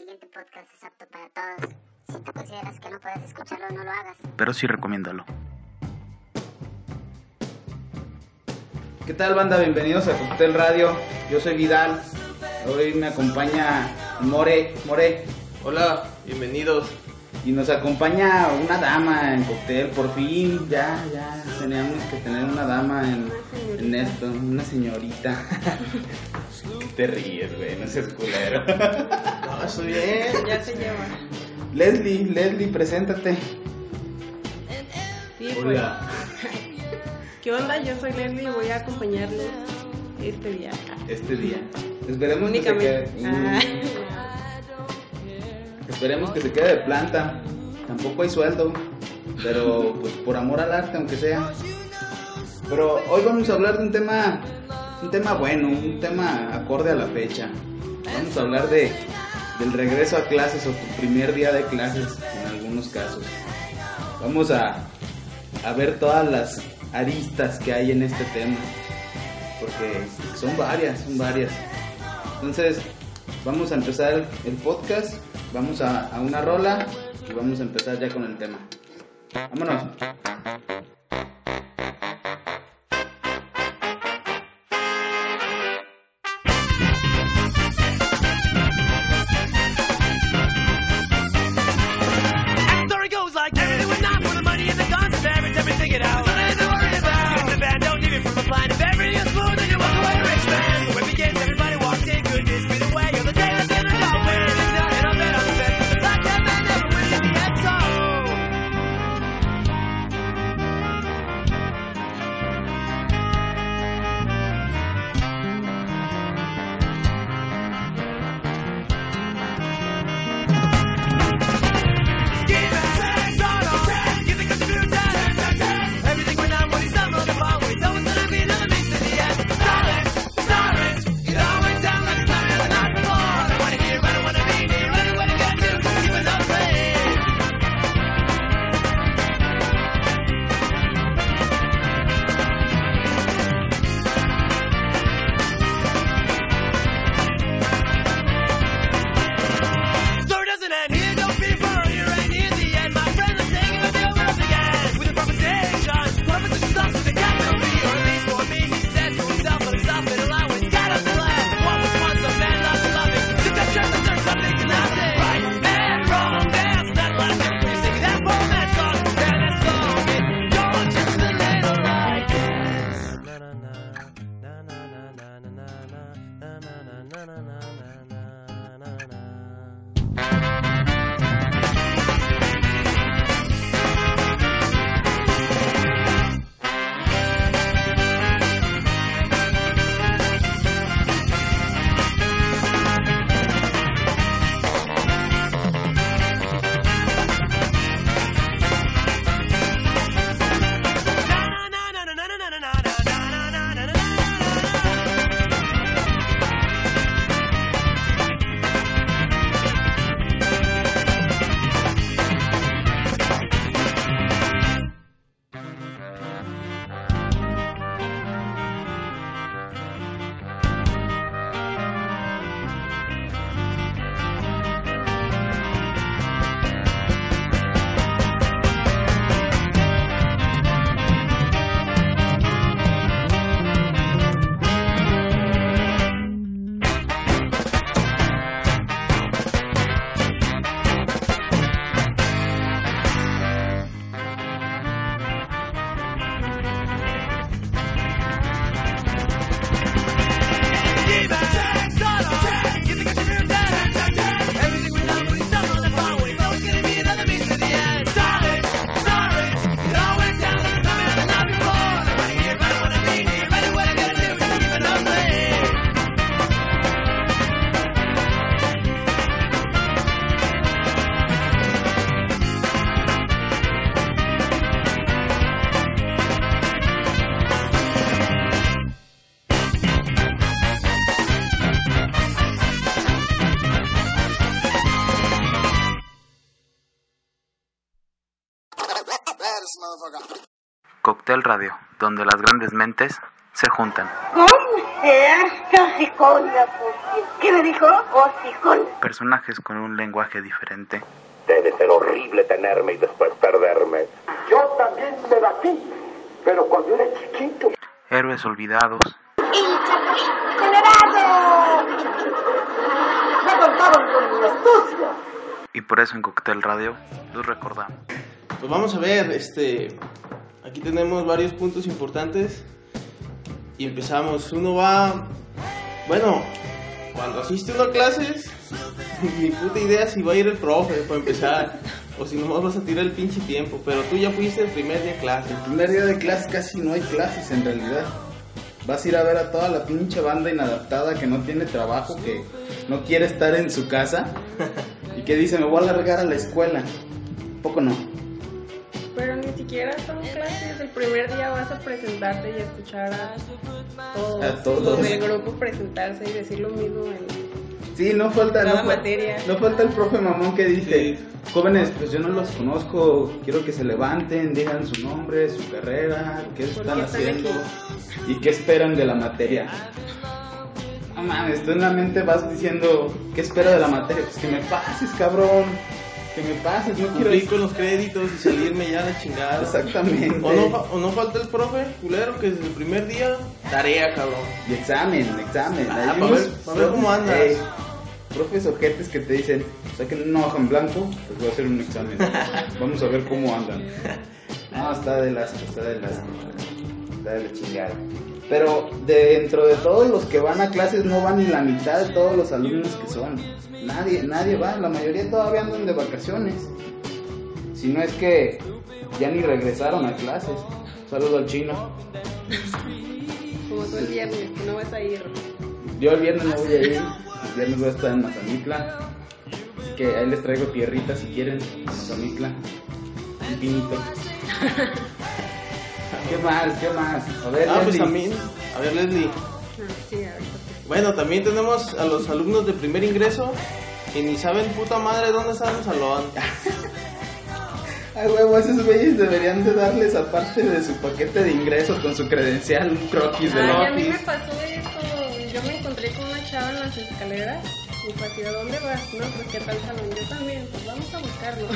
siguiente podcast es apto para todos. Si tú consideras que no puedes escucharlo, no lo hagas. Pero sí recomiéndalo. ¿Qué tal, banda? Bienvenidos a Cóctel Radio. Yo soy Vidal. Hoy me acompaña More. Hola, bienvenidos. Y nos acompaña una dama en Cóctel. Por fin, ya teníamos que tener una dama en esto, una señorita. Te ríes, güey, no seas culero. No, estoy bien. Ya se lleva. Leslie, preséntate. Sí, pues. Hola. ¿Qué onda? Yo soy Leslie y voy a acompañarlos este día. Esperemos que se Únicamente. quede. Esperemos que se quede de planta. Tampoco hay sueldo, pero pues por amor al arte, aunque sea. Pero hoy vamos a hablar de un tema bueno, un tema acorde a la fecha. Vamos a hablar del regreso a clases o tu primer día de clases en algunos casos. Vamos a ver todas las aristas que hay en este tema, porque son varias. Entonces vamos a empezar el podcast, vamos a una rola y vamos a empezar ya con el tema. Vámonos. Cóctel Radio, donde las grandes mentes se juntan. ¿Cómo serás hocicona? ¿Qué me dijo? Hocicona. Personajes con un lenguaje diferente. Debe ser horrible tenerme y después perderme. Yo también me batí, pero cuando era chiquito. Héroes olvidados. ¡El Chapulín Colorado! Me contaron con mi astucia. Y por eso en Cóctel Radio los recordamos. Pues vamos a ver, aquí tenemos varios puntos importantes y empezamos. Uno va, bueno, cuando asiste uno a clases, ni puta idea si va a ir el profe para empezar, o si nomás vas a tirar el pinche tiempo, pero tú ya fuiste el primer día de clase. El primer día de clase casi no hay clases en realidad. Vas a ir a ver a toda la pinche banda inadaptada que no tiene trabajo, que no quiere estar en su casa y que dice, me voy a largar a la escuela. Poco no. Pero ni siquiera son clases. El primer día vas a presentarte y escuchar a todos los del grupo presentarse y decir lo mismo en Sí, no falta materia. No falta el profe mamón que dice, jóvenes, pues yo no los conozco, quiero que se levanten, digan su nombre, su carrera, qué están haciendo y qué esperan de la materia. No mames, tú en la mente vas diciendo, ¿qué espero de la materia? Pues que me pases, cabrón, que me pases, no quiero... Cumplir con los créditos y salirme ya de chingada. Exactamente. O no falta el profe culero que desde el primer día, tarea, cabrón. Y examen. Para ver cómo andas. Profes ojetes que te dicen, saquen una hoja en blanco, pues voy a hacer un examen. Vamos a ver cómo andan. No, está de la chingada. Pero dentro de todos los que van a clases no van ni la mitad de todos los alumnos que son. Nadie va, la mayoría todavía andan de vacaciones. Si no es que ya ni regresaron a clases. Saludo al chino. Como tú el viernes, que no vas a ir. Yo el viernes no voy a ir. El viernes voy a estar en Mazamitla. Así que ahí les traigo tierrita si quieren. Mazamitla. Un pinito. ¿Qué más? A ver, pues Leslie. también. A ver, Leslie. Sí, ahorita. Bueno, también tenemos a los alumnos de primer ingreso que ni saben puta madre dónde está el salón. Ay, huevo, esos güeyes deberían de darles, aparte de su paquete de ingreso con su credencial, un croquis de A mí Lotis. me pasó eso. Yo me encontré con una chava en las escaleras y fue así, ¿a dónde vas? No, pues ¿qué tal salón? Yo también, pues vamos a buscarlo.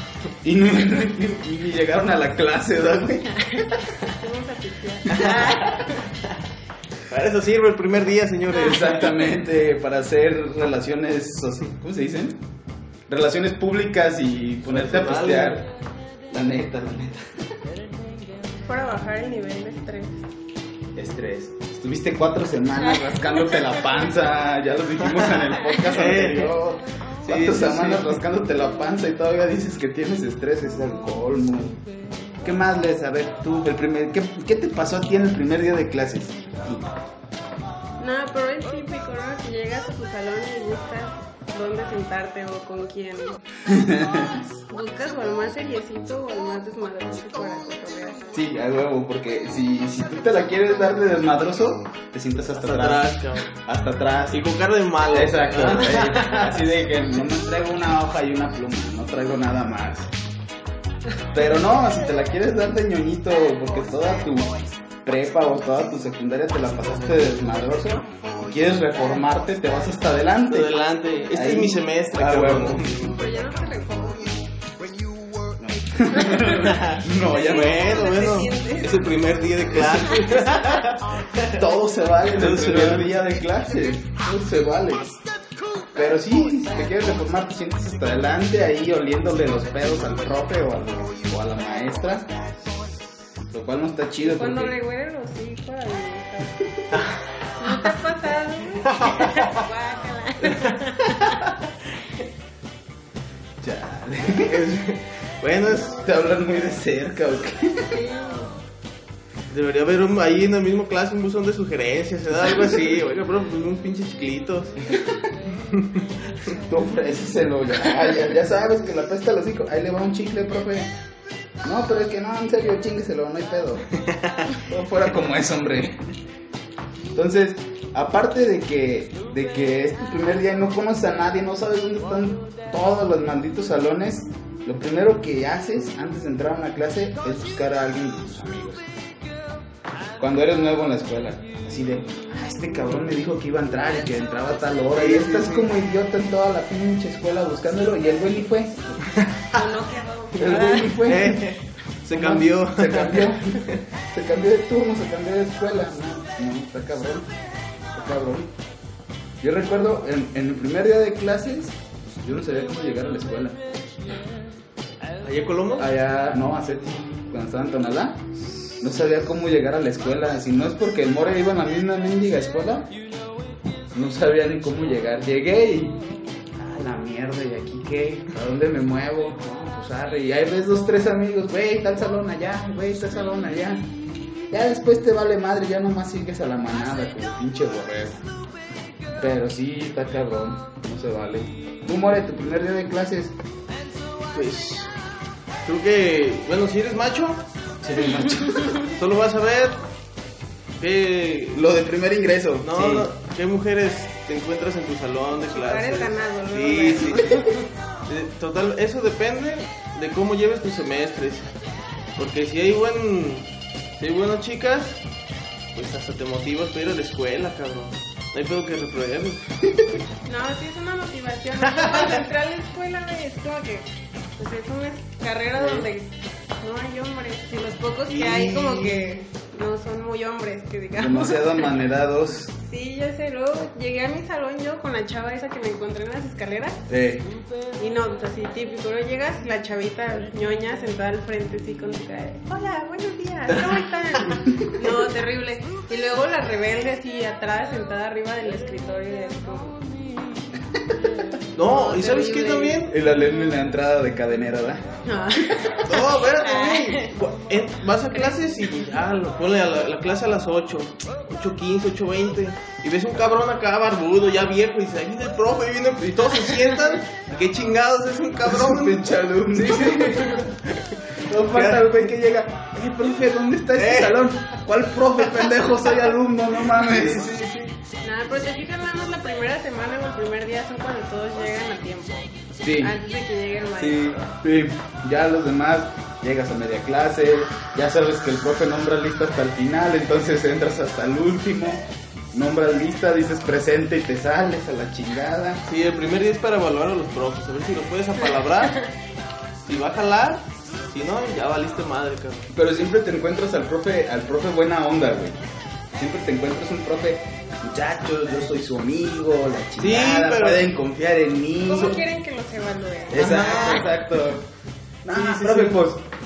Y ni llegaron a la clase, ¿verdad, güey? Vamos a pistear. Para eso sirve el primer día, señores. Exactamente, para hacer relaciones, ¿cómo se dicen? Relaciones públicas y ponerte a pistear. La neta. Para bajar el nivel de estrés. Estrés. Estuviste 4 semanas rascándote la panza, ya lo dijimos en el podcast anterior. 4 semanas rascándote la panza y todavía dices que tienes estrés, es el colmo. ¿Qué más, Les? A ver, tú, ¿qué te pasó a ti en el primer día de clases? No, pero es típico, ¿no? Que llegas a tu salón y buscas dónde sentarte o con quién. Buscas o al más seriecito o al más desmadroso para cotorrear. Sí, a huevo, porque si tú te la quieres dar de desmadroso, te sientas hasta atrás, cabrón. hasta atrás. Y con cara de malo. Exacto. Así de que no me traigo una hoja y una pluma, no traigo nada más. Pero no, si te la quieres dar de ñoñito, porque toda tu prepa o toda tu secundaria te la pasaste de desmadroso, y quieres reformarte, te vas hasta adelante. Adelante. Este Ahí. es mi semestre, Ah, cabrón. huevo. Pero ya no te reformas. No, ya Bueno, es el primer día de clase. todo se vale en el Todo se primer vale. día de clase, todo se vale. Pero sí, si te quieres reformar, te sientes hasta adelante, ahí oliéndole los pedos al profe o a la maestra, lo cual no está chido. Cuando porque... le huelen los hijos a la ¿no te ha pasado? Guácala. Chale. Bueno, Te hablan muy de cerca, ¿o qué? Sí. debería haber ahí en la misma clase un buzón de sugerencias, ¿verdad? Algo así. Oiga, pero pues unos pinches chiquilitos. Tú ofréceselo, ya sabes que la pesta los hocico. Ahí le va un chicle, profe. No, pero es que no, en serio, chingueselo, no hay pedo. Todo fuera como es, hombre. Entonces, aparte de que es tu primer día y no conoces a nadie, no sabes dónde están todos los malditos salones, lo primero que haces antes de entrar a una clase es buscar a alguien de tus amigos. Cuando eres nuevo en la escuela, así de, este cabrón me dijo que iba a entrar y que entraba a tal hora, y estás como idiota en toda la pinche escuela buscándolo, y el güey ni fue. El güey ni fue. Se cambió. Se cambió de turno, se cambió de escuela. No, está cabrón. Yo recuerdo, en el primer día de clases, yo no sabía cómo llegar a la escuela. ¿Allá en Colombo? Allá, no, a Ceti, cuando estaba en Tonalá. No sabía cómo llegar a la escuela. Si no es porque el More iba en la misma mendiga escuela, no sabía ni cómo llegar. Llegué y... la mierda, ¿y aquí qué? ¿A dónde me muevo? No, pues arre. Y ahí ves 2, 3 amigos, güey, tal salón allá, güey, tal salón allá. Ya después te vale madre, ya nomás sigues a la manada como pinche borrego. Pero sí, está cabrón, no se vale. ¿Tú, More, tu primer día de clases? Pues... creo que... bueno, si eres macho... Sí, eres macho. Solo vas a ver... que... lo de primer ingreso. No, sí. no, ¿qué mujeres te encuentras en tu salón de clases? Eres ganado, ¿no? Sí. Total, eso depende de cómo lleves tus semestres. Porque si hay buenas chicas, pues hasta te motivas para ir a la escuela, cabrón. No hay pedo que repruebes. No, sí es una motivación. Cuando entré a la escuela, es como que pues es una carrera donde no hay hombres. Y los pocos que hay como que no son muy hombres, que digamos. Demasiado amanerados. Sí, ya sé. Luego llegué a mi salón yo con la chava esa que me encontré en las escaleras. Y no, pues así típico, ¿no? Llegas, la chavita ñoña sentada al frente así con su cara de, hola, buenos días, ¿cómo están? No, terrible. Y luego la rebelde así atrás, sentada arriba del escritorio y es como... No, ¿y sabes qué también? Y la leen en la entrada de cadenera, ¿verdad? Ah. No, espérate, güey. Vas a clases y ya, ponle a la clase a las 8, 8:15, 8:20. Y ves un cabrón acá barbudo, ya viejo, y dice, ahí viene el profe, ahí viene, y todos se sientan. ¿Qué chingados es un cabrón? Pinche alumno. Sí. No falta el güey que llega, profe, ¿dónde está este salón? ¿Cuál profe, pendejo? Soy alumno, no mames. Nada, pero te fijas nada más la primera semana o el primer día son cuando todos llegan a tiempo. Sí. Antes de que llegue el maestro. Sí. Ya los demás llegas a media clase, ya sabes que el profe nombra lista hasta el final, entonces entras hasta el último, nombras lista, dices presente y te sales a la chingada. Sí, el primer día es para evaluar a los profes, a ver si los puedes apalabrar, si va a jalar, si no, ya valiste madre, cabrón. Pero siempre te encuentras al profe buena onda, güey. Siempre te encuentras un profe, muchachos, yo soy su amigo, la chingada, sí, pero... pueden confiar en mí. ¿Cómo quieren que los evalúen? Exacto. No, profe, pues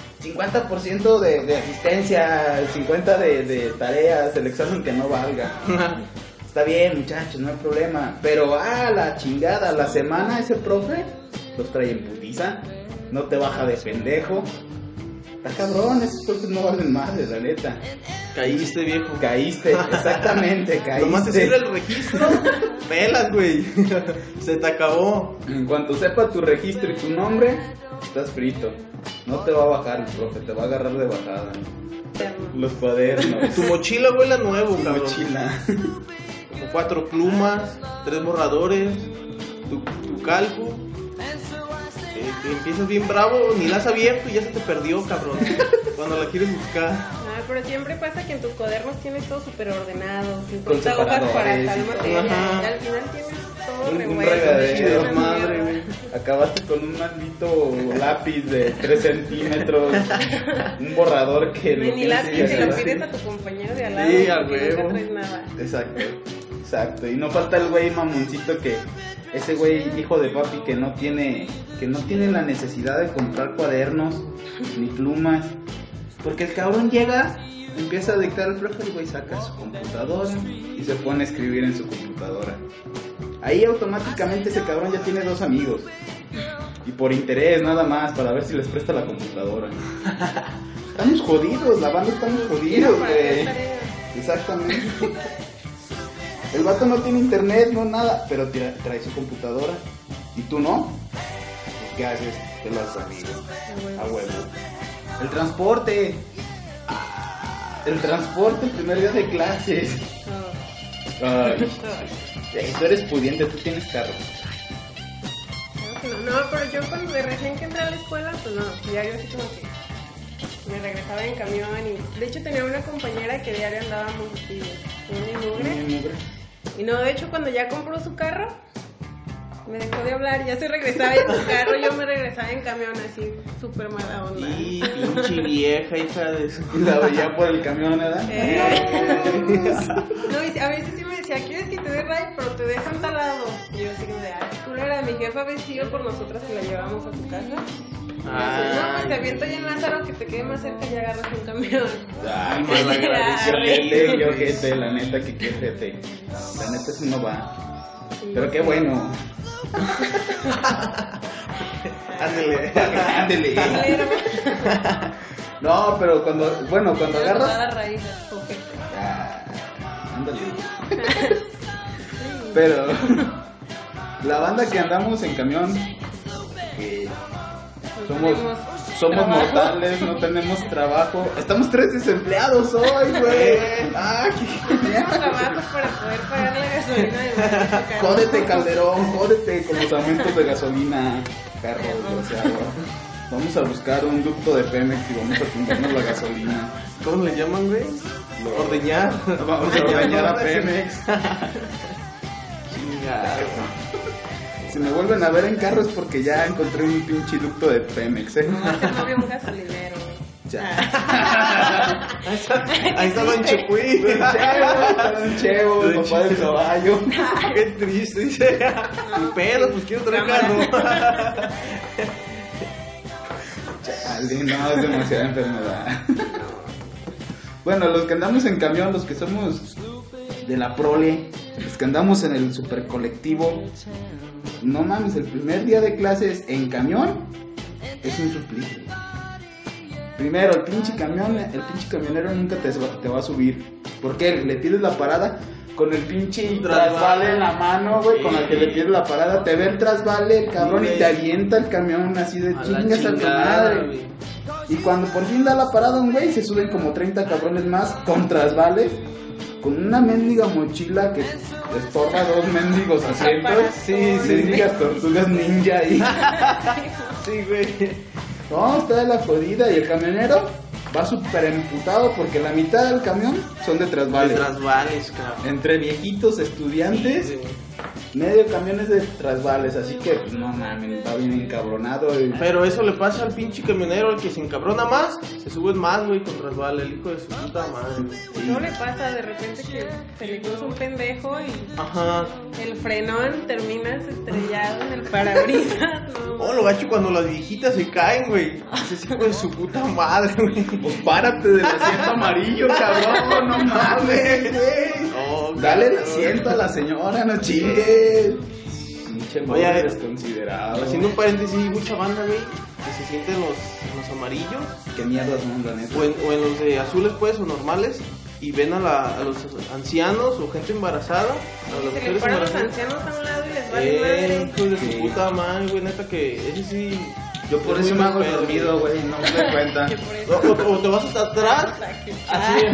50% de asistencia, 50% de tareas, el examen que no valga. Está bien, muchachos, no hay problema. Pero la chingada, la semana ese profe los trae en putiza, no te baja de pendejo. Está cabrón, esos profes no valen madre, la neta. Caíste, viejo. Caíste, exactamente, caíste. Nomás te sirve el registro, pelas, güey. Se te acabó. En cuanto sepa tu registro y tu nombre, estás frito. No te va a bajar el profe, te va a agarrar de bajada. Los cuadernos. Tu mochila huele a nuevo, cabrón. Mochila. Como 4 plumas, 3 borradores, tu calco. Empiezas bien bravo, ni la has abierto y ya se te perdió, cabrón. Cuando la quieres buscar. Pero siempre pasa que en tus cuadernos tienes todo súper ordenado, 50 Con hojas para separadores, tal materia, ajá. y al final tienes todo Un revuelto. regadero, una madre, mierda. güey. Acabaste con un maldito lápiz de 3 centímetros, un borrador que Ni lo tienes lápiz, que se lo hacer. pides a tu compañero de al lado. Sí, a porque huevo. nunca traes nada. Exacto. Y no falta el güey mamoncito que, ese güey hijo de papi que no tiene la necesidad de comprar cuadernos ni plumas. Porque el cabrón llega, empieza a dictar el profe, el güey saca su computadora y se pone a escribir en su computadora. Ahí automáticamente ese cabrón ya tiene 2 amigos. Y por interés nada más, para ver si les presta la computadora. Estamos jodidos, la banda estamos jodidos, güey. Exactamente. El vato no tiene internet, no nada, pero trae su computadora. ¿Y tú no? Pues, ¿qué haces? Te lo haces amigo. A huevo. El transporte. El primer día de clases. Ay, tú eres pudiente, tú tienes carro. No, pero yo cuando de recién que entré a la escuela, pues no, diario así como que me regresaba en camión y de hecho tenía una compañera que diario andábamos así, un mugre. Y no, de hecho cuando ya compró su carro, me dejó de hablar, ya se regresaba en su carro, yo me regresaba en camión así, súper mala onda. Y pinche vieja, hija de su... La veía por el camión, ¿verdad? No, y a veces sí me decía, ¿quieres que te dé ride? Pero te dejan talado. Y yo así como de, ay, culera, mi jefa a veces iba por nosotras y la llevábamos a tu casa. No, pues te aviento ya en Lázaro que te quede más cerca y agarras un camión. Ay, pues la agradezco. Yo gente, la neta que gente. La neta eso no va. Pero qué bueno. Ándele. No, pero cuando agarras. La raíz, Ándale. Pero la banda que andamos en camión, que somos mortales, no tenemos trabajo. Estamos 3 desempleados hoy, güey. Tenemos trabajo para poder pagar la gasolina de nuestro. Jódete, Calderón, jódete con los aumentos de gasolina, perro desgraciado. Vamos a buscar un ducto de Pemex y vamos a tumbarnos la gasolina. ¿Cómo le llaman, güey? Ordeñar. Vamos a ordeñar a Pemex. Si me vuelven a ver en carro es porque ya encontré un pinche ducto de Pemex, No, no había un gasolinero. Ya. Ahí estaba en Chepuí. Don Chevo, papá del caballo. Qué triste, dice. Mi pedo, pues quiero traer carro. Chale, no, es demasiada enfermedad. Bueno, los que andamos en camión, los que somos de la prole, los que andamos en el super colectivo, no mames, el primer día de clases en camión es un suplicio. Primero, el pinche camionero nunca te va a subir. ¿Por qué? Le pides la parada con el pinche trasvale en la mano, güey, con la que le pides la parada, te ve el trasvale, el cabrón, y te avienta el camión así de chingas a tu madre. Wey. Y cuando por fin da la parada un güey, se suben como 30 cabrones más con trasvale, con una mendiga mochila que estorba 2 mendigos asientos. Sí, mendigas tortugas ninja ahí. Sí, güey. No, está de la jodida. Y el camionero va súper emputado porque la mitad del camión son de trasvales. Trasvales, cabrón. Entre viejitos, estudiantes, sí. Medio camión es de trasvales, así que pues, no mames, va bien encabronado. Pero eso le pasa al pinche camionero, al que se encabrona más, se sube más, güey, con trasvale, el hijo de su puta madre. Sí. No le pasa de repente que se le cruza un pendejo y ajá. El frenón terminas estrellado en el parabrisas. No, lo gacho cuando las viejitas se caen, güey. Ese hijo de su puta madre, güey. Pues párate del asiento amarillo, cabrón, no mames, güey. Oh, dale el asiento a la señora, no chingues. Pinche madre desconsiderado. Haciendo un paréntesis, mucha banda, güey, que se siente en los amarillos. Qué mierdas, no, la neta. O en los de azules, pues, o normales. Y ven a los ancianos o gente embarazada. A las se le paran los ancianos a un lado y les vale madre. Hijo de su puta madre, güey, neta que ese sí. Yo por eso me hago dormido, güey, no me doy cuenta. O te vas hasta atrás. Así.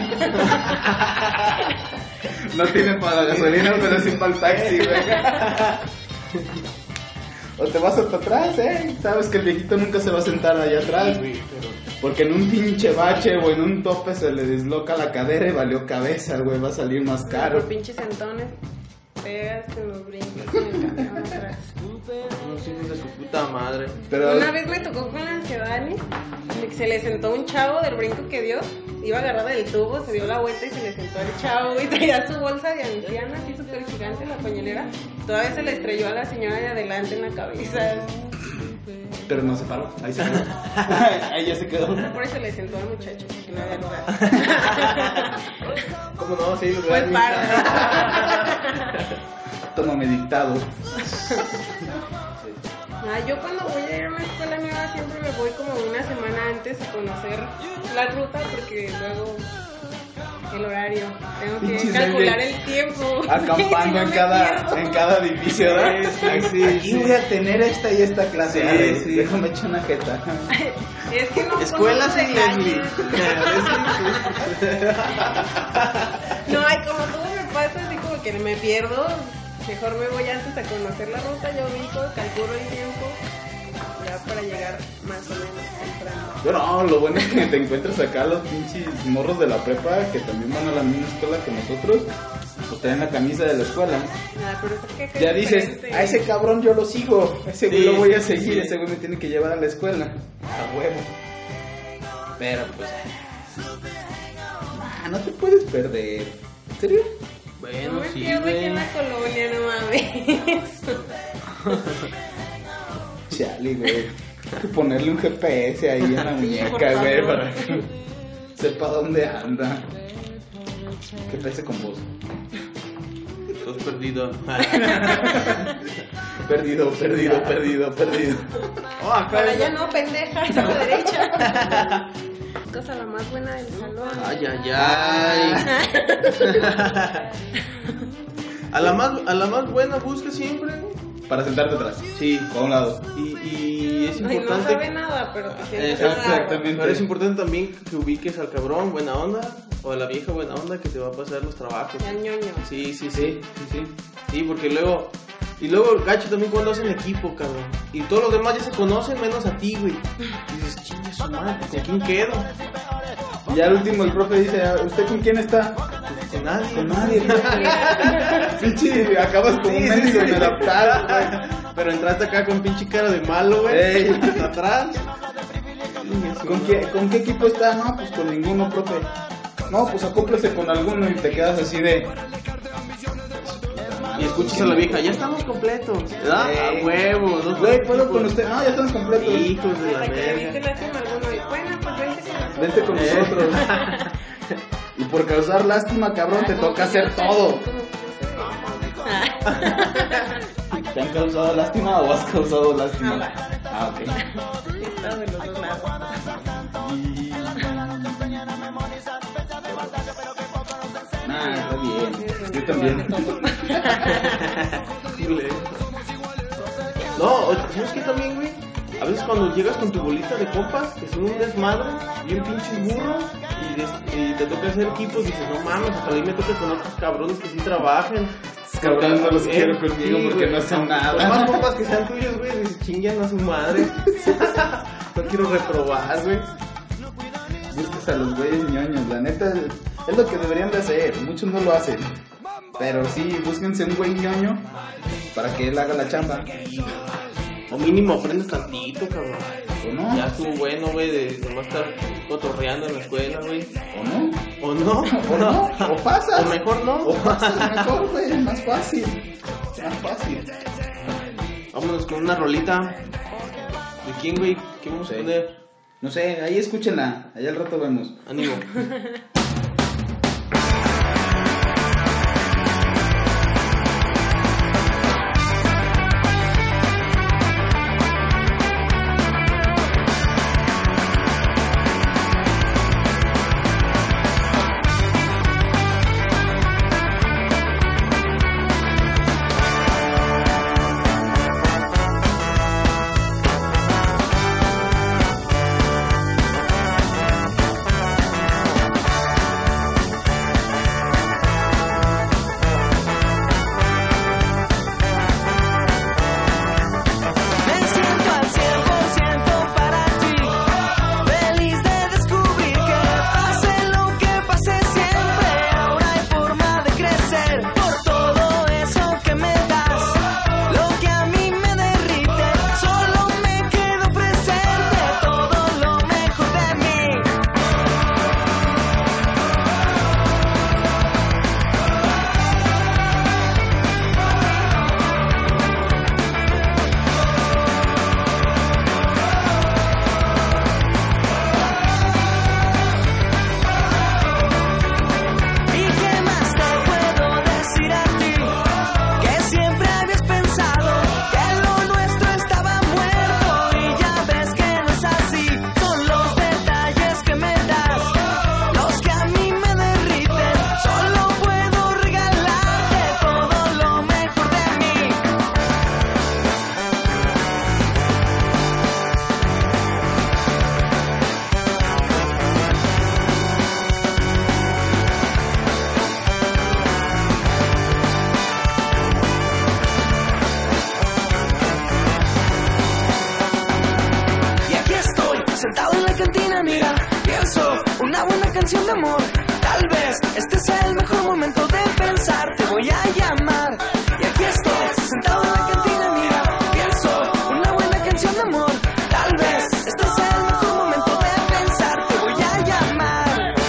No tiene para gasolina, pero sí para el taxi, güey. O te vas hasta atrás, sabes que el viejito nunca se va a sentar allá atrás, güey. Porque en un pinche bache o en un tope se le desloca la cadera y valió cabeza, güey, va a salir más caro. Por pinches sentones, pegas con los brincos en el camión atrás. Unos hijos de su puta madre. Pero una vez me tocó con la Dani, se le sentó un chavo del brinco que dio, iba agarrada del tubo, se dio la vuelta y se le sentó al chavo y traía su bolsa de anciana, así súper gigante, la pañalera. Todavía se le estrelló a la señora de adelante en la cabeza. Pero no se paró, ahí se quedó. Ahí ya se quedó. Por eso le sentó al muchacho, porque no había lugar. ¿Cómo no? Sí, fue pardo. Tómame dictado. Yo cuando voy a ir a una escuela nueva siempre me voy como una semana antes a conocer la ruta porque luego el horario, tengo que calcular el tiempo. Acampando en cada edificio, ¿verdad? Sí, aquí voy a tener esta y esta clase. Sí. Déjame echar una jeta. Es que no escuela sin Leslie. No, y como todo me pasa así como que me pierdo. Mejor me voy antes a conocer la ruta, yo ubico, calculo el tiempo, ya para llegar más o menos temprano. Yo no, lo bueno es que te encuentras acá los pinches morros de la prepa que también van a la misma escuela que nosotros, pues traen la camisa de la escuela. Pero es que Ya dices, diferente. a ese cabrón yo lo sigo, a ese güey Sí, lo voy a sí, seguir, sí. ese güey me tiene que llevar a la escuela, a huevo. Pero pues, no te puedes perder. ¿En serio? Bueno, No me sí, pierdo aquí güey. en la colonia, no mames. Chale, güey. Hay que ponerle un GPS ahí en la Sí, muñeca, por güey, favor. para que sepa dónde anda. GPS con vos. Estás perdido. Perdido. Oh, acá Para es- allá no, pendeja, a la derecha. Cosa la más buena del salón. Ay, ay, ay. A la más buena busca siempre. Para sentarte atrás. Sí. A un lado. Y es Ay, no importante. sabe nada, pero te sientes Exactamente. Pero es importante también que ubiques al cabrón buena onda o a la vieja buena onda que te va a pasar los trabajos. Ya ñoño. Sí. Sí, porque luego. Y luego el gacho también cuando hacen equipo, cabrón. Y todos los demás ya se conocen menos a ti, güey. Y dices, chinga su madre, ¿con quién quedo? Y ya al último el profe dice, ¿usted con quién está? Con nadie. Con nadie. Pinche, acabas como un mendigo inadaptado, güey. Pero entraste acá con pinche cara de malo, güey. Ey. Hasta atrás. ¿Con qué equipo está? No, pues con ninguno, profe. No, pues acóplese con alguno y te quedas así de... Y escuchas a la vieja, ya estamos completos. ¿Verdad? A huevo. ¿No? Güey, ¿puedo con usted? No, ya estamos completos. Hijos de la Hasta que le verga. diste lástima a alguno y bueno, pues Vente vente con nosotros. con nosotros. Y por causar lástima, cabrón, te toca hacer todo. ¿Te han causado lástima o has causado lástima? Ah, ok. Está de los dos lados. Nah, está bien. Yo también. No, ¿sabes qué también, güey? A veces cuando llegas con tu bolita de compas, que son un desmadre, bien pinches burros, y te toca hacer equipos, dices, no mames, hasta ahí me toca con otros cabrones que sí trabajen. Cabrones no los quiero conmigo Sí, porque güey. no hacen Los más nada. compas que sean tuyos, güey, dices, chingan a su madre. No quiero reprobar, güey. Busques a los güeyes ñoños, la neta es lo que deberían de hacer, muchos no lo hacen. Pero sí, búsquense un güey ñoño para que él haga la chamba. O mínimo aprendes tantito, cabrón. ¿O no? Ya estuvo bueno, güey, de nomás estar cotorreando en la escuela, güey. ¿O no? ¿O no? ¿O no? ¿O pasas? O mejor no. O pasas mejor, güey, más fácil. Más fácil. Vámonos con una rolita. ¿De quién, güey? ¿Qué vamos a Sí. poner? No sé, ahí escúchenla, allá al rato vemos. Ánimo. Me siento al 100% para ti, feliz de descubrir que pase lo que pase siempre, ahora hay forma de crecer por todo eso que me das, lo que a mí me derrite, solo me quedo presente, todo lo mejor de mí. ¿Y qué más te puedo decir a ti? Que siempre habías pensado que lo nuestro estaba muerto y ya ves que no es así. Son los detalles que me das, los que a mí me derriten. Solo puedo regalarte todo lo mejor de mí. Y aquí estoy, sentado en la cantina. una buena canción de amor. Tal vez este sea el mejor momento de pensar. Te voy a llamar y aquí estoy, sentado en la cantina, mira, pienso una buena canción de amor. Tal vez este sea el mejor momento de pensar. Te voy a llamar.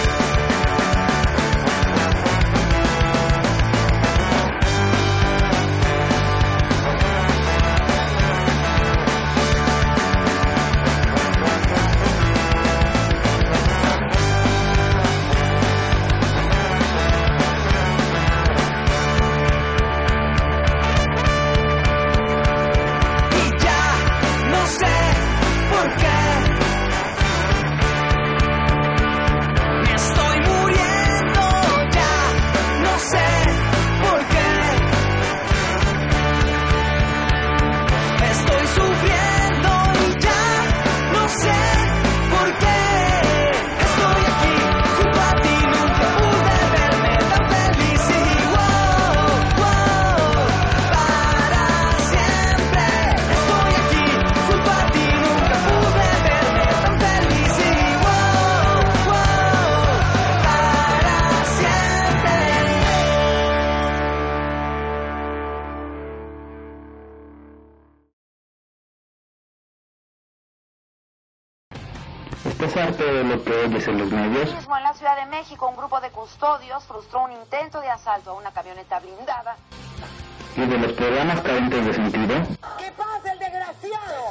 ¿Estás harto de lo que oyes en los medios? Mismo en la Ciudad de México, un grupo de custodios frustró un intento de asalto a una camioneta blindada. ¿Y de los programas carentes de sentido? ¿Qué pasa, el desgraciado?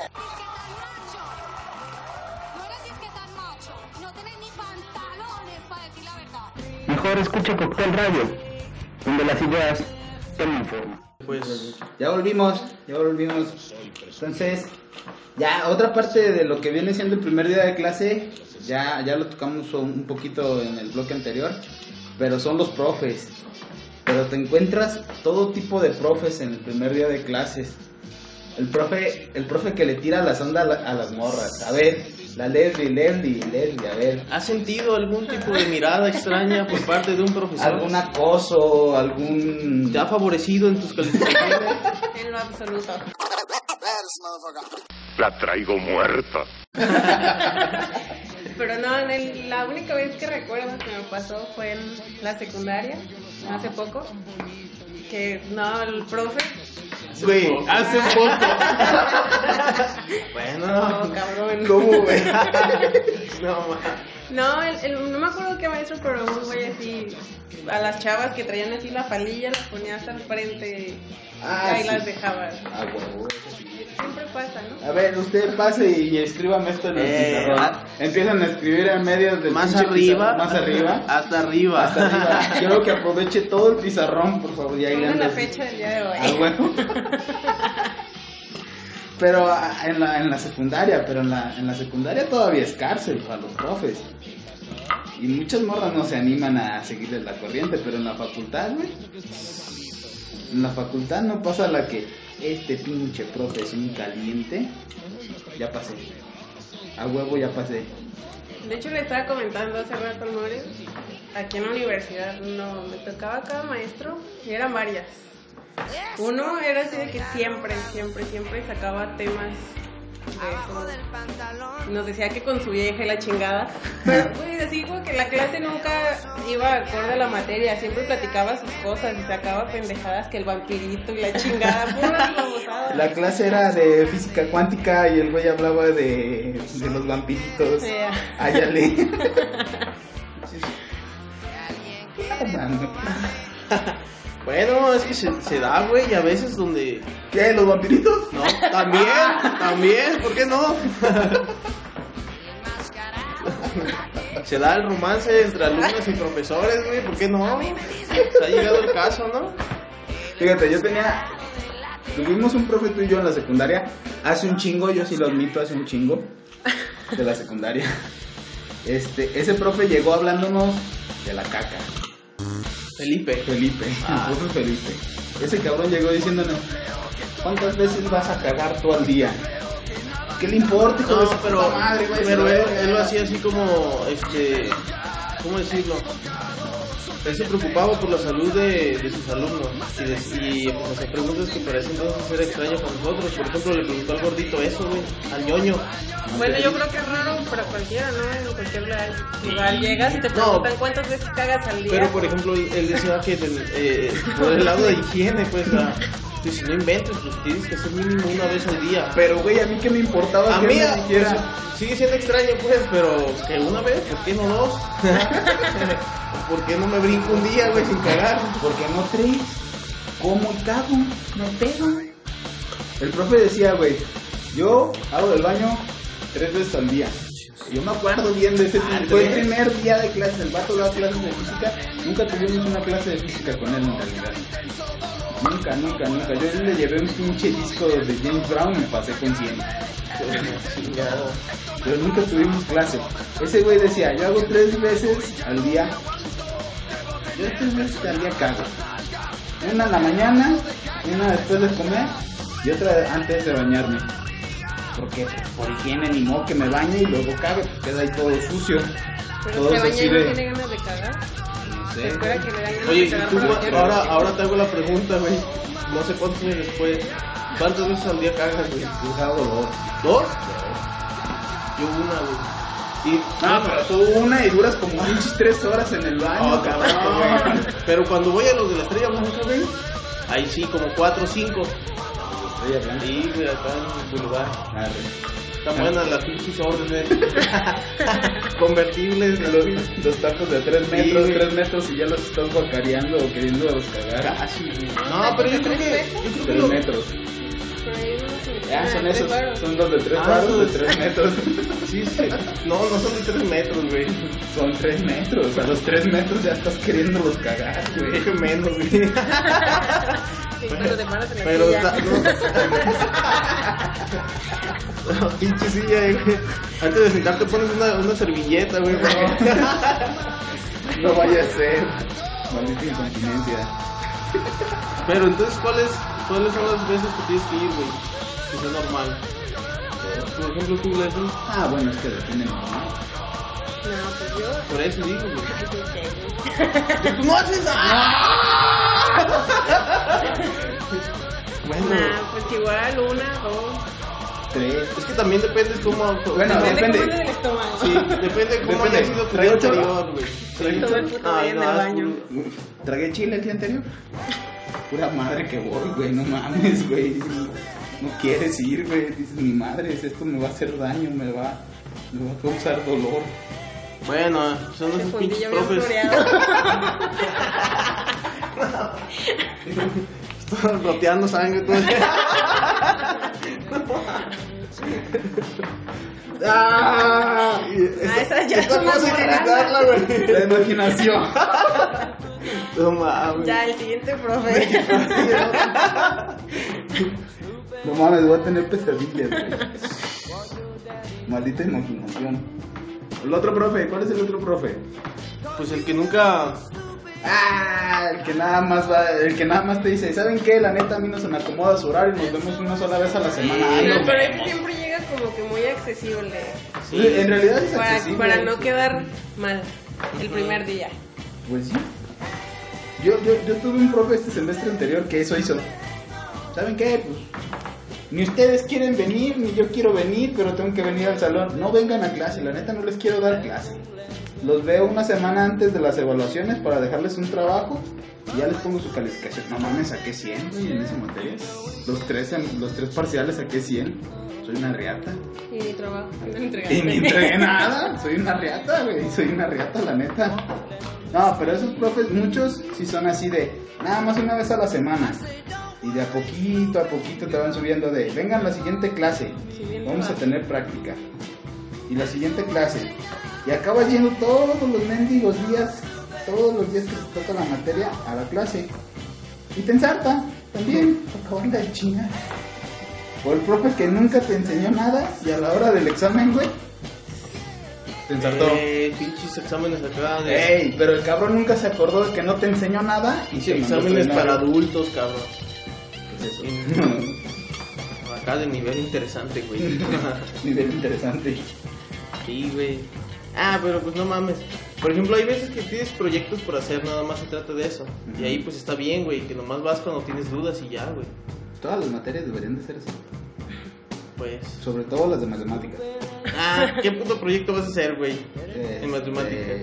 Mejor escucha Cóctel Radio, donde las ideas toman forma. Pues ya volvimos. Entonces, ya otra parte de lo que viene siendo el primer día de clase, ya lo tocamos un poquito en el bloque anterior, pero son los profes. Pero te encuentras todo tipo de profes en el primer día de clases. El profe que le tira la sonda a las morras. A ver, la Leslie, a ver. ¿Has sentido algún tipo de mirada extraña por parte de un profesor? ¿Algún acoso? ¿Te ha favorecido en tus calificaciones? En lo absoluto. La traigo muerta. Pero no, la única vez que recuerdo que me pasó fue en la secundaria, hace poco. Que no, el profe. Güey, hace poco. Bueno, no, cabrón. ¿Cómo, güey? No me acuerdo qué maestro, pero un güey así, a las chavas que traían así la falilla, las ponía hasta el frente y ahí sí las dejaba. Ah, huevo. Siempre pasa, ¿no? A ver, usted pase y escríbame esto en el pizarrón. Empiezan a escribir en medio del más arriba. Hasta arriba. Quiero que aproveche todo el pizarrón, por favor. Pongan la fecha del día de hoy. Ah, bueno. Pero en la secundaria, en la secundaria todavía es cárcel para los profes. Y muchas morras no se animan a seguirles la corriente, pero en la facultad, güey. En la facultad no pasa la que este pinche profe es un caliente. Ya pasé. A huevo ya pasé. De hecho, le estaba comentando hace rato al More, aquí en la universidad me tocaba cada maestro y eran varias. Uno era así de que siempre sacaba temas de eso. Nos decía que con su vieja y la chingada. Pero pues así como que la clase nunca iba acorde a la materia, siempre platicaba sus cosas y sacaba pendejadas que el vampirito y la chingada, puras babosadas. La clase era de física cuántica y el güey hablaba de los vampiritos. Yeah. Áyale. Bueno, es que se da, güey, a veces donde... ¿Qué? ¿Los vampiritos? No, también, ¿por qué no? Se da el romance entre alumnos y profesores, güey, ¿por qué no? Se ha llegado el caso, ¿no? Fíjate, tuvimos un profe tú y yo en la secundaria, hace un chingo, yo sí lo admito, hace un chingo, de la secundaria. Ese profe llegó hablándonos de la caca. Felipe, el profe Felipe. Ese cabrón llegó diciéndonos, ¿cuántas veces vas a cagar tú al día? ¿Qué le importa, hijo de su puta madre, güey? Pero él lo hacía así como, ¿cómo decirlo? él se preocupaba por la salud de sus alumnos y pues hacía preguntas que para ese entonces era extraño para nosotros. Por ejemplo, le preguntó al gordito eso, güey, al ñoño. Bueno, yo creo que es raro para cualquiera, ¿no? En cualquier lugar llegas y te preguntan cuántas veces cagas al día. Pero, por ejemplo, él decía que por el lado de higiene, pues, pues si no inventes, pues tienes que hacer mínimo una vez al día. Pero, güey, a mí que me importaba a que mí, me dijera. Pues, sigue siendo extraño, pues, pero que una vez, ¿por qué no dos? ¿Por qué no me brinco un día, güey, sin cagar? Porque no tres, como y cago, no pego. El profe decía, güey, yo hago del baño 3 veces al día. Yo me acuerdo bien de ese tiempo. Fue el primer día de clase, el vato daba clases de física. Nunca tuvimos una clase de física con él en realidad. Nunca. Yo le llevé un pinche disco de James Brown y me pasé con 100. Pero nunca tuvimos clase. Ese güey decía, yo hago 3 veces al día. Yo 3 veces al día cago. Una en la mañana, una después de comer y otra antes de bañarme. Porque por higiene ni modo que me bañe y luego cague, pues queda ahí todo sucio. Pero todo se baña y no de... tiene ganas de cagar. No sé. Espera que le dan ganas Oye, de cagar tú, para bañarse. ahora te hago la pregunta, güey. No sé cuántos años después. ¿Cuántas veces al día cagas, güey? Yo hago 2. ¿2? Yo una, güey. Pero tú una y duras como 3 horas en el baño, cabrón. Pero cuando voy a los de la Estrella Blanca, güey, ahí sí, como 4 o 5. Sí, güey, acá en tu lugar. Están buenas las pinches órdenes. Convertibles. Los tacos de 3 metros, 3 metros y ya los estás guacareando o queriendo los cagar. Casi, güey. No, pero yo creo que... 3 metros. Ah, son esos, son los de 3 baros de 3 metros. Sí. No son de 3 metros, güey. Son 3 metros. A los 3 metros ya estás queriendo los cagar, güey. Qué menos, güey. Pero te paras en la Pero silla. No, pinche silla, güey. Antes de sentarte pones una servilleta, güey. No vaya a ser. Maldita incontinencia. Pero entonces, ¿cuáles son las veces que tienes que ir, güey? Que sea normal. Por ejemplo, tú, Leslie. Ah, bueno, es que depende, ¿no? No, pues yo... Por eso digo, güey. ¡Tú no haces nada! Bueno. Nah, pues igual, 1, 2... 3. Es que también depende cómo... Bueno, depende. Depende del estómago. Sí, depende de cómo haya sido tu día anterior, güey. Todo el puto día en el baño. ¿Tragué chile el día anterior? Pura madre que voy, güey, no mames, güey. No quieres ir, güey. Dices, mi madre, esto me va a hacer daño, me va a causar dolor. Bueno, son esos pinches profes. Estoy goteando sangre todo el día. Esa ya es una cosa hay que quitarla, güey. La imaginación. No mames. Ya, el siguiente profe. No mames, voy a tener pesadillas, güey. Maldita imaginación. El otro profe, ¿cuál es el otro profe? Pues el que nunca... el que nada más te dice, ¿saben qué? La neta a mí no se me acomoda su horario, nos vemos una sola vez a la semana. Sí, nos pero vemos. siempre llega como que muy accesible. Sí, en realidad es accesible. Para no quedar mal el primer día. Pues sí. Yo tuve un profe este semestre anterior que eso hizo. ¿Saben qué? Pues ni ustedes quieren venir, ni yo quiero venir, pero tengo que venir al salón. No vengan a clase, la neta no les quiero dar clase. Los veo una semana antes de las evaluaciones para dejarles un trabajo y ya les pongo su calificación. No mames, saqué 100, güey, en esa materia. Los tres parciales saqué 100. Soy una riata. Y mi trabajo, no entregaste. Y ni entregué nada. Soy una riata, güey. Soy una riata, la neta. No, pero esos profes, muchos sí son así de nada más una vez a la semana. Y de a poquito te van subiendo de vengan la siguiente clase. Vamos a tener práctica. Y la siguiente clase. Y acabas yendo todos los mendigos días, todos los días que te toca la materia a la clase. Y te ensarta también, acaban de chingar. O el profe que nunca te enseñó nada y a la hora del examen, güey, te ensartó. Pinches exámenes acá de... Ey, pero el cabrón nunca se acordó de que no te enseñó nada. Y sí, exámenes para adultos, cabrón. ¿Qué es eso? Acá de nivel interesante, güey. Nivel interesante. Sí, güey. Ah, pero pues no mames. Por ejemplo, hay veces que tienes proyectos por hacer, nada más se trata de eso. Y ahí pues está bien, güey, que nomás vas cuando tienes dudas y ya, güey. Todas las materias deberían de ser así. Pues... Sobre todo las de matemáticas. Ah, ¿qué puto proyecto vas a hacer, güey? En matemáticas.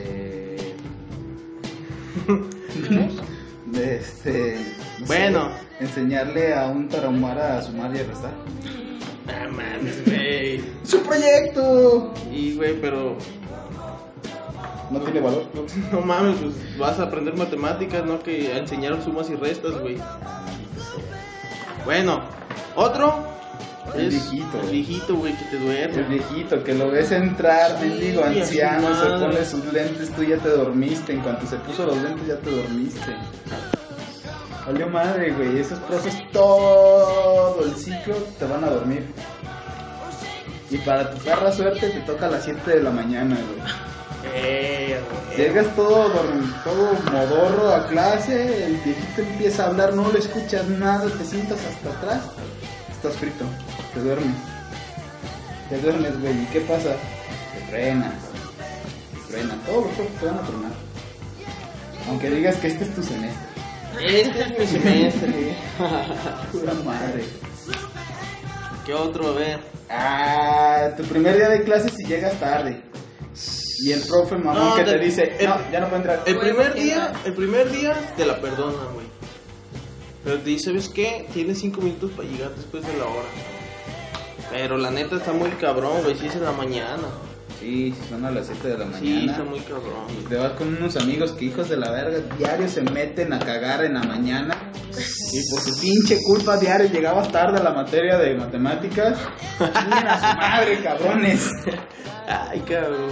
No Bueno. sé, enseñarle a un tarahumara a sumar y a restar. Ah, mames, güey. ¡Su proyecto! Y, güey, pero... No tiene valor. No mames, pues vas a aprender matemáticas, no que a enseñar sumas y restas, güey. Bueno, otro... El es viejito. El viejito, güey, que te duerme. El viejito, que lo ves entrar, mendigo Sí, anciano, así se madre. pone sus lentes, tú ya te dormiste. En cuanto se puso los lentes, ya te dormiste. Valió madre, güey. Esos profes todo el ciclo te van a dormir. Y para tu perra suerte te toca a las 7 de la mañana, güey. Llegas todo modorro a clase, el viejito empieza a hablar, no le escuchas nada, te sientas hasta atrás, estás frito, te duermes, güey. ¿Y qué pasa? Te frenas, todos los profes te van a tronar, aunque digas que este es tu semestre. Este es mi semestre. Pura madre. ¿Qué otro? A ver. Tu primer día de clases si llegas tarde. Y el profe mamón que te dice, no, ya no puedo entrar. El primer día te la perdona, güey. Pero te dice, ¿sabes qué? Tienes 5 minutos para llegar después de la hora. Pero la neta está muy cabrón, güey, si es en la mañana. Sí, son a las 7 de la mañana. Sí, está muy cabrón. Y te vas con unos amigos que hijos de la verga diario se meten a cagar en la mañana. Y por su pinche culpa diario llegabas tarde a la materia de matemáticas. ¡Mira a su madre, cabrones! Ay, cabrón.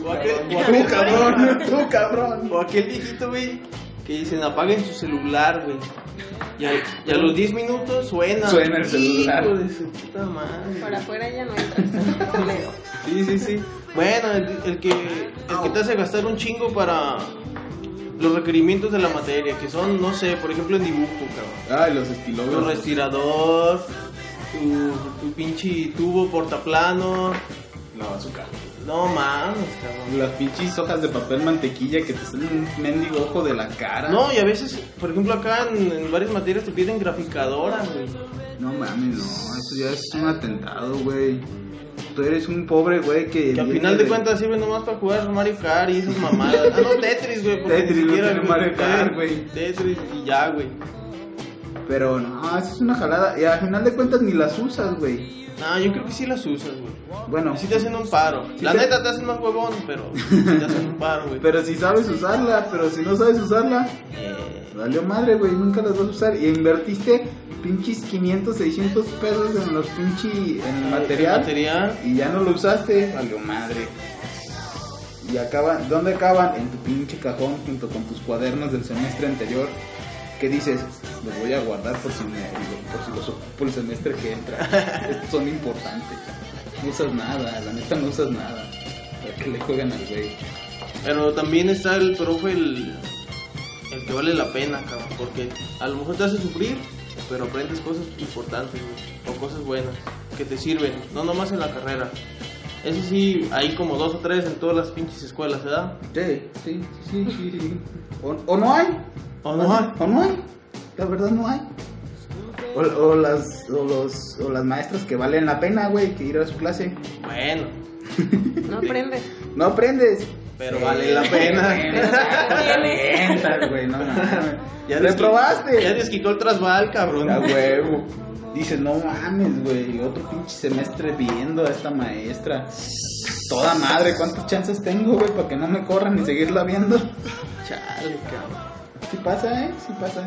Tú, cabrón. O aquel viejito, güey, que dicen apaguen su celular, güey. Y a los 10 minutos suena el celular. Hijo de su puta madre. Por afuera ya no entras. Sí. Bueno, el que te hace gastar un chingo para los requerimientos de la materia, que son, no sé, por ejemplo en dibujo, cabrón. Los estilógrafos. Tu respirador, tu pinche tubo portaplano. No, azúcar. No mames, cabrón. Las pinches hojas de papel mantequilla que te salen un mendigo ojo de la cara. No, y a veces, por ejemplo, acá en varias materias te piden graficadora, güey. No mames, no, eso ya es un atentado, güey. Tú eres un pobre güey que al final de cuentas sirve nomás para jugar Mario Kart y esas mamadas. Ah, no, Tetris, güey. Tetris, no tiene Mario Kart, güey. Tetris y ya, güey. Pero no, eso es una jalada. Y al final de cuentas ni las usas, güey. No, yo creo que sí las usas, güey. Bueno, sí te hacen un paro. Sí neta te hacen más huevón, pero te hacen un paro, güey. Pero si sabes usarla, pero si no sabes usarla, valió madre, güey, nunca las vas a usar. Y invertiste pinches 500, 600 pesos en los en el material. Y ya no lo usaste, valió madre. Y acaban, ¿dónde acaban? En tu pinche cajón junto con tus cuadernos del semestre anterior. ¿Qué dices? Los voy a guardar por si los ocupo el semestre que entra. Estos son importantes. No usas nada, la neta no usas nada. Para que le juegan al güey. Pero también está el profe, el que vale la pena, cabrón. Porque a lo mejor te hace sufrir, pero aprendes cosas importantes, güey. O cosas buenas, que te sirven. No nomás en la carrera. Eso sí, hay como 2 o 3 en todas las pinches escuelas, ¿verdad? Sí. ¿O no hay? ¿O no hay? La verdad no hay. O las maestras que valen la pena, güey, que ir a su clase. Bueno. No aprendes. No aprendes. Pero vale la pena. Güey, no mames. Ya reprobaste. Ya desquitó el trasval, cabrón. A huevo. Dices, no mames, güey, otro pinche semestre viendo a esta maestra. Toda madre, ¿cuántas chances tengo, güey, para que no me corran y seguirla viendo? Chale, cabrón. Sí pasa, sí pasa.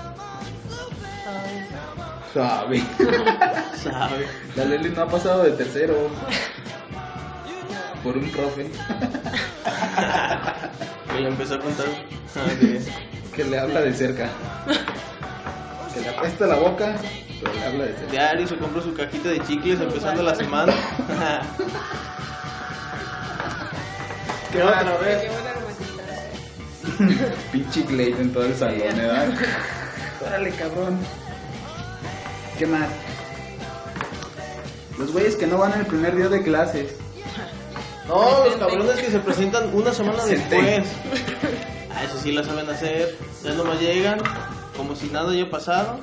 Sabe. La Leli no ha pasado de tercero. Por un profe. Que le empezó a contar. Que le habla de cerca. Que le apesta la boca, pero le habla de cerca. Diario se compró su cajita de chicles empezando la semana. ¿Qué otra vez? Pinche Glade en todo el salón, ¿verdad? Órale, cabrón. ¿Qué más? Los güeyes que no van el primer día de clases. No, los cabrones que se presentan una semana Presente. después. Ah, eso sí la saben hacer. Ya nomás llegan, como si nada haya pasado.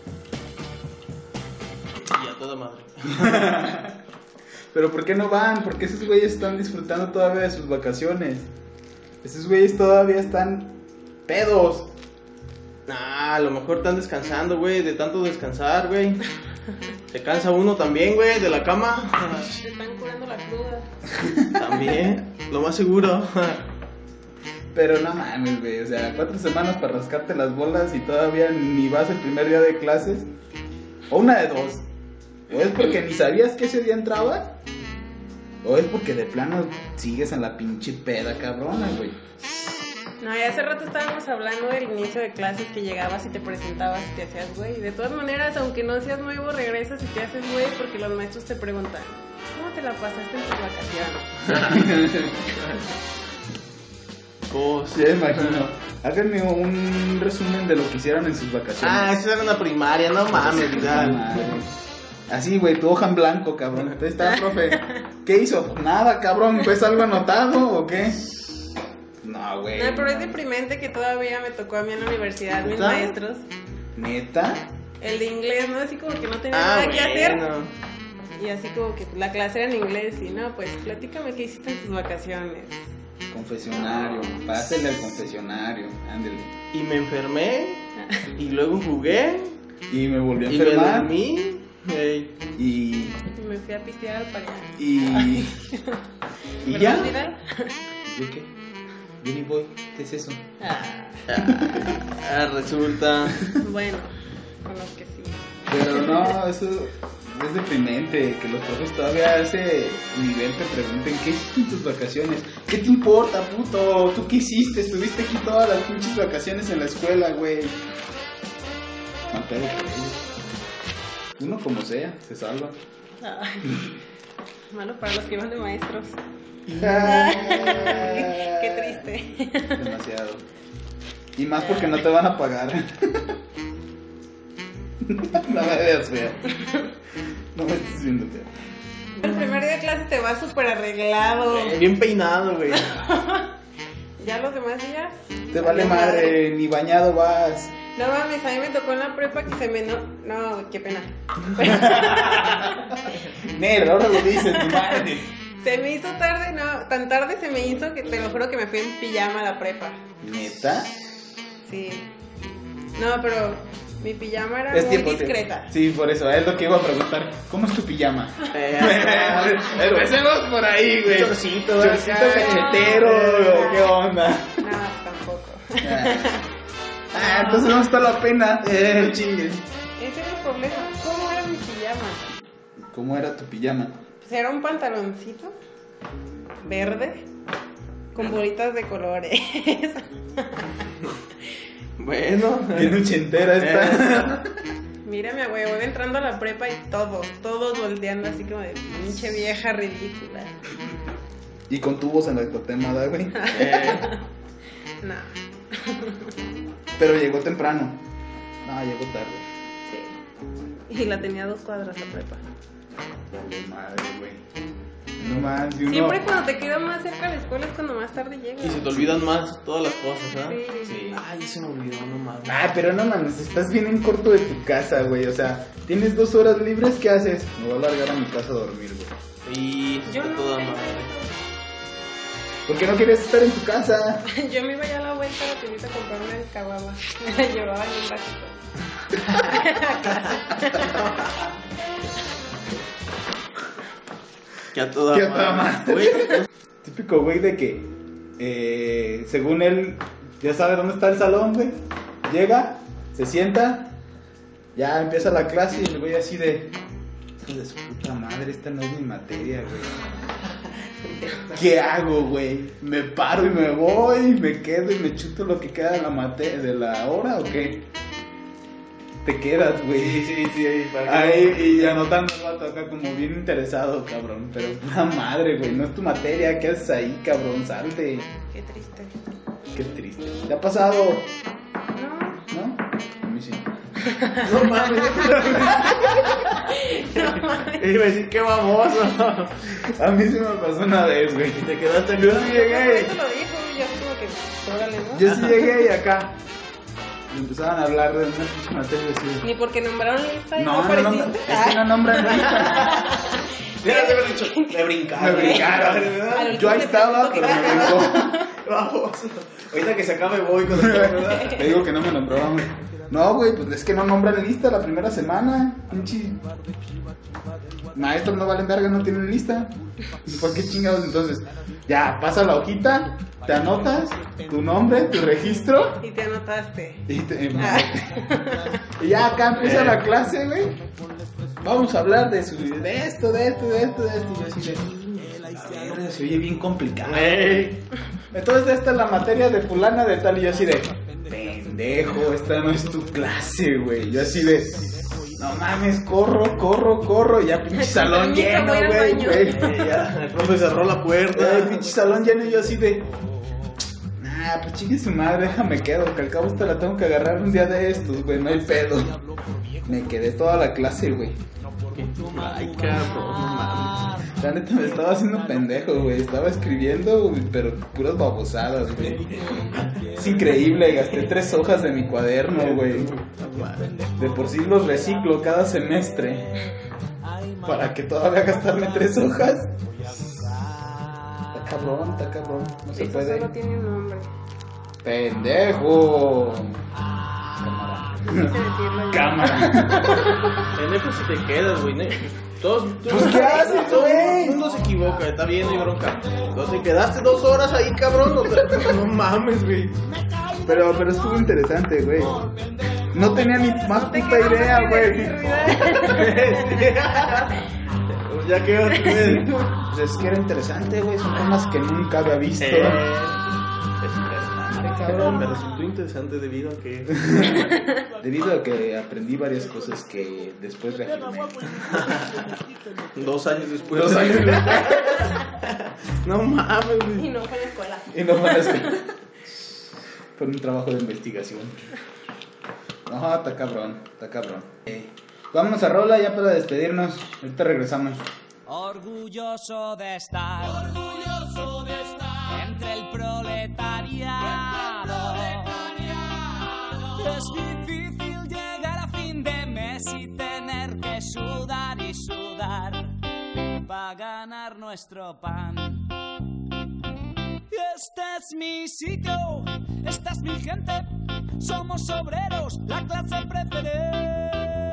Y a toda madre. Pero ¿por qué no van? Porque esos güeyes están disfrutando todavía de sus vacaciones. Esos güeyes todavía están pedos. Nah, a lo mejor están descansando, güey, de tanto descansar, güey. Se cansa uno también, güey, de la cama. Se están curando la cruda. También, lo más seguro. Pero no mames, güey. O sea, 4 semanas para rascarte las bolas y todavía ni vas el primer día de clases. O una de dos. O es porque ni sabías que ese día entraba. O es porque de plano sigues en la pinche peda cabrona, güey. No, ya hace rato estábamos hablando del inicio de clases, que llegabas y te presentabas y te hacías güey. De todas maneras, aunque no seas nuevo, regresas y te haces güey porque los maestros te preguntan, ¿cómo te la pasaste en tus vacaciones? Sí, me imagino. Háganme un resumen de lo que hicieron en sus vacaciones. Ah, esa era una primaria, no mames, No ya. mames. Así, güey, tu hoja en blanco, cabrón. Ahí está, profe. ¿Qué hizo? Nada, cabrón. ¿Ves algo anotado o qué? No, güey. No, pero es deprimente que todavía me tocó a mí en la universidad, mis ¿Neta? maestros. ¿Neta? El de inglés, ¿no? Así como que no tenía Ah, nada que hacer. bueno. Y así como que la clase era en inglés y no, pues platícame qué hiciste en tus vacaciones. Confesionario. Pásale al confesionario. Ándale. Y me enfermé. Y luego jugué. Y me volví a Y me enfermar. dormí. Ey. Y. Y me fui a pistear al pañal. Y. ¿Y ¿Verdad, ya? Vidal? ¿Yo qué? Johnny Boy, ¿qué es eso? Ah, resulta. Bueno, con los que sí. Pero no, eso es deprimente, que los profes todavía a ese nivel te pregunten ¿qué hiciste en tus vacaciones? ¿Qué te importa, puto? ¿Tú qué hiciste? Estuviste aquí todas las pinches vacaciones en la escuela, güey. No pedo por ellos. Uno como sea, se salva. Ay, malo para los que van de maestros. Qué Qué triste. Demasiado. Y más porque no te van a pagar. No me veas fea. No me estés viendo fea. El primer día de clase te vas súper arreglado. Bien peinado, güey. Ya los demás días. Te vale madre, ni bañado vas. No mames, a mí me tocó en la prepa que se me... No, qué pena. Nel, ahora lo dices, mi madre. Se me hizo tarde, no, tan tarde se me hizo que te lo juro que me fui en pijama a la prepa. ¿Neta? Sí. No, pero mi pijama era Es muy tiempo. discreta. Sí, por eso, es lo que iba a preguntar. ¿Cómo es tu pijama? Empecemos por ahí, güey. Chorcito, Chorcito acá. cachetero, ¿qué onda? No, tampoco. Ah, entonces no está la pena. Chingues. Ese era el problema. ¿Cómo era mi pijama? ¿Cómo era tu pijama? Pues era un pantaloncito verde con bolitas de colores. Bueno. Bien ochentera esta. Mírame, güey, voy entrando a la prepa y todos volteando así como de pinche vieja ridícula. Y con tubos en la ectotemada, güey. No. Pero llegó temprano. No, llegó tarde. Sí. Y la tenía a 2 cuadras la prepa. Madre, güey. No más, y uno... Siempre cuando te queda más cerca la escuela es cuando más tarde llegas. Y se te olvidan más todas las cosas, ¿ah? Sí. Ay, se me olvidó, no mames. Ah, pero no mames, estás bien en corto de tu casa, güey. O sea, tienes 2 horas libres, ¿qué haces? Me voy a largar a mi casa a dormir, güey. Y Yo está no. toda madre. ¿Por qué no quieres estar en tu casa? Yo me iba ya a la vuelta a la tiendita a comprarme el caguama. Me la llevaba en un ratito. Que a toda Que a toda madre. madre. Güey, Típico, güey, de que según él ya sabe dónde está el salón, güey. Llega, se sienta, ya empieza la clase y el güey así de... Hijo de su puta madre, esta no es mi materia, güey. ¿Qué hago, güey? ¿Me paro y me voy? ¿Me quedo y me chuto lo que queda de la hora o qué? Te quedas, güey. sí, Ahí, y anotando el vato acá como bien interesado, cabrón. Pero pura madre, güey, no es tu materia. ¿Qué haces ahí, cabrón? Salte. Qué triste. Qué triste. ¿Te ha pasado? No. ¿No? A mí sí. No mames. Iba a decir, qué baboso. A mí se me pasó una vez, güey. Y te quedaste Yo sí llegué. Eso lo dijo, yo como que, órale, ¿no? Yo sí llegué y acá. Y empezaban a hablar de una pinche materia así. Ni porque nombraron lista y No, no, apareciste. es que no nombran lista. Mira, te haber dicho, me brincaron. Me brincaron. Al Yo ahí estaba, pero me brincó. Baboso. Ahorita que se acabe voy con el ¿verdad? Te digo que no me nombraban, güey. No, güey, pues es que no nombran lista la primera semana. Pinche. Maestros no valen verga, no tienen lista. ¿Por qué chingados entonces? Ya, pasa la hojita, te anotas tu nombre, tu registro. Y te anotaste. Y y ya acá empieza la clase, güey. Vamos a hablar de esto. Y yo así de. Se oye bien complicado. Entonces esta es la materia de fulana de tal. Y yo así de. Pendejo, esta no es tu clase, güey. Yo así de. No mames, corro. Ya pinche salón lleno, güey. Ya, cuando cerró la puerta. Pinche salón lleno y yo así de. Nah, pues chingue su madre, déjame quedo, que al cabo esta la tengo que agarrar un día de estos, güey, no hay pedo. Me quedé toda la clase, güey. Ay, cabrón, no mames. La neta me estaba haciendo pendejo, güey. Estaba escribiendo, güey, pero puras babosadas, güey. Es increíble, gasté 3 hojas de mi cuaderno, güey. De por sí los reciclo cada semestre. Para que todavía gastarme 3 hojas. Está cabrón. No se Eso puede. solo tiene un nombre. ¡Pendejo! Cámara. En eso si te quedas, güey. Todos, Pues, ¿qué haces, todo güey? el mundo se equivoca, está bien, no hay bronca. Entonces te quedaste 2 horas ahí, cabrón. No mames, güey. Pero estuvo interesante, güey. No tenía ni más puta idea, güey. Ya que güey. Pues es que era interesante, güey. Son temas que nunca había visto. Es interesante, cabrón. Me resultó interesante debido a que. Debido a que aprendí varias cosas que después reafirmé. 2 años después. 2 años después. No mames, güey. Y no fue a la escuela. Y no fue a la escuela. Fue un trabajo de investigación. No, está cabrón. Vámonos a rola ya para despedirnos. Ahorita regresamos. Orgulloso de estar entre el proletariado. Es difícil llegar a fin de mes y tener que sudar y sudar para ganar nuestro pan. Este es mi sitio, esta es mi gente, somos obreros, la clase preferente.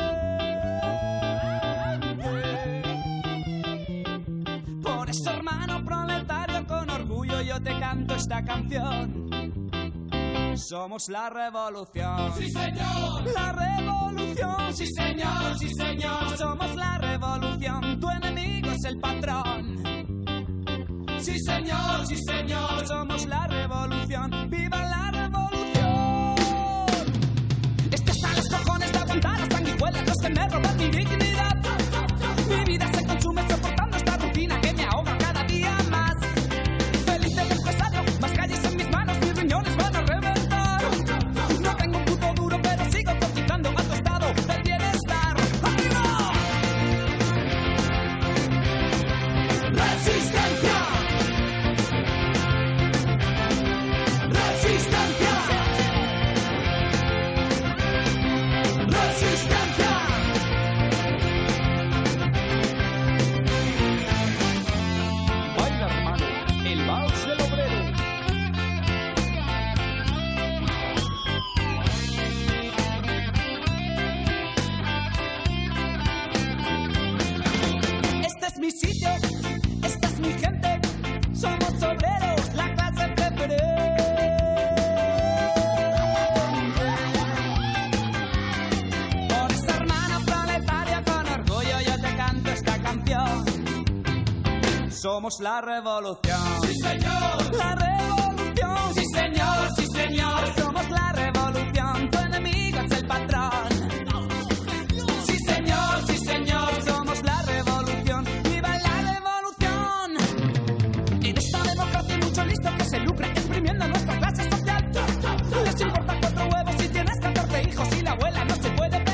Por eso, hermano proletario, con orgullo yo te canto esta canción. Somos la revolución. ¡Sí, señor! La revolución. ¡Sí, señor! ¡Sí, señor! Somos la revolución. Tu enemigo es el patrón. ¡Sí, señor! ¡Sí, señor! Somos la revolución. ¡Viva la revolución! Es que hasta los cojones de aguantar las sanguijuelas, los que me roban mi dignidad. Mi vida se consume soportando esta rutina que me ahoga cada día más. Feliz del empresario, más calles en mis manos, mis riñones van a reventar. No tengo un puto duro, pero sigo cotizando a tu estado del bienestar. ¡Arriba! ¡Resistencia! ¡Resistencia! ¡Resistencia! Baila, hermano, el vals del obrero. Este es mi sitio, esta es mi gente, somos obreros, la clase preferente. Por esa hermana proletaria, con orgullo yo te canto esta canción. Somos la revolución. ¡Sí, señor! La revolución. ¡Sí, señor! ¡Sí, señor! Somos la revolución. Tu enemigo es el patrón. ¡Sí, señor! ¡Sí, señor! Somos la revolución. ¡Viva la revolución! En esta democracia hay mucho listo que se lucra exprimiendo a nuestra clase social. Les importa 4 huevos si tienes 14 hijos y la abuela no se puede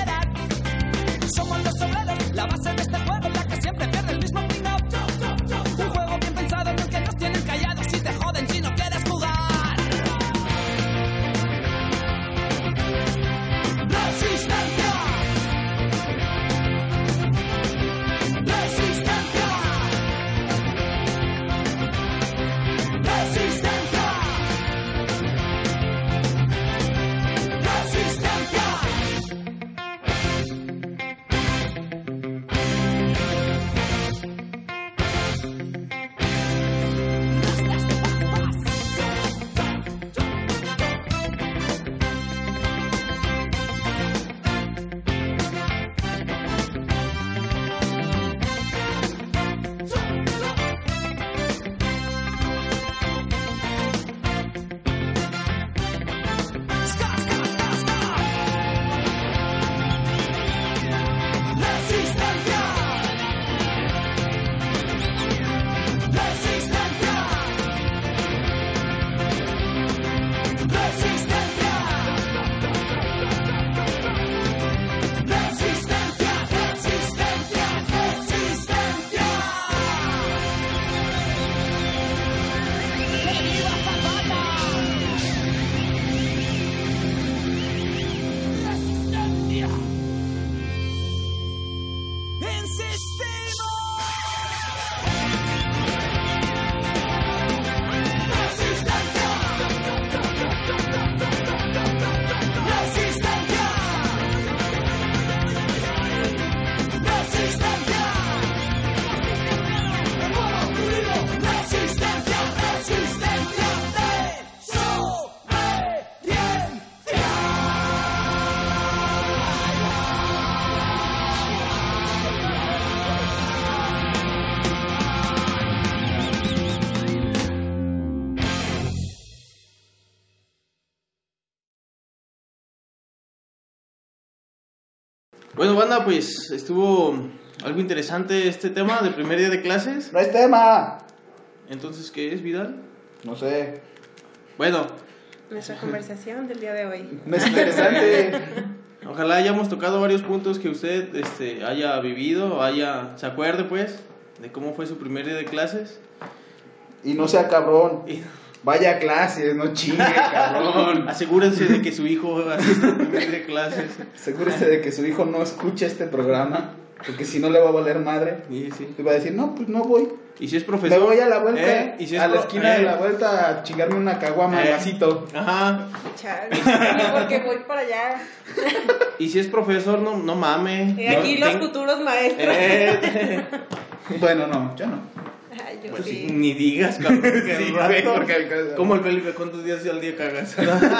Bueno, banda, pues estuvo algo interesante este tema del primer día de clases. ¡No es tema! Entonces, ¿qué es, Vidal? No sé. Bueno, Nuestra conversación del día de hoy. no es interesante. ojalá hayamos tocado varios puntos que usted haya vivido, se acuerde pues de cómo fue su primer día de clases. Y no sea cabrón. Vaya a clases, no chingue, cabrón. Asegúrense de que su hijo asista al primer día de clases. Asegúrese de que su hijo no escuche este programa, porque si no le va a valer madre. Sí, sí. Y va a decir, no, pues no voy. Y si es profesor, Me voy a la vuelta, y si es a la esquina de la vuelta a chingarme una caguama al vasito. Ajá. Chale, porque voy para allá. Y si es profesor, no mame. Y aquí los futuros maestros. Bueno, no, yo no. Ay, yo Pues sí. ni digas, cabrón. Que Sí, al güey, rato, porque- como el Felipe, ¿cuántos días al día cagas?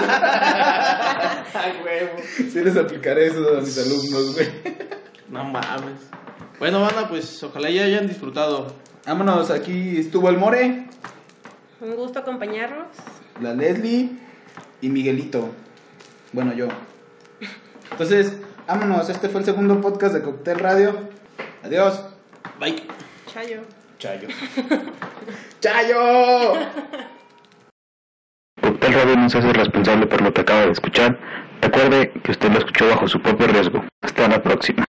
Ay, huevo. Sí les aplicaré eso a mis alumnos, güey. No mames. Bueno, banda, pues ojalá ya hayan disfrutado. Vámonos, aquí estuvo el More, Un gusto acompañarlos. la Leslie y Miguelito. Bueno, yo. Entonces, vámonos, este fue el segundo podcast de Cóctel Radio. Adiós. Bye. Chayo. Chayo. ¡Chayo! Cóctel Radio no se hace responsable por lo que acaba de escuchar. Recuerde que usted lo escuchó bajo su propio riesgo. Hasta la próxima.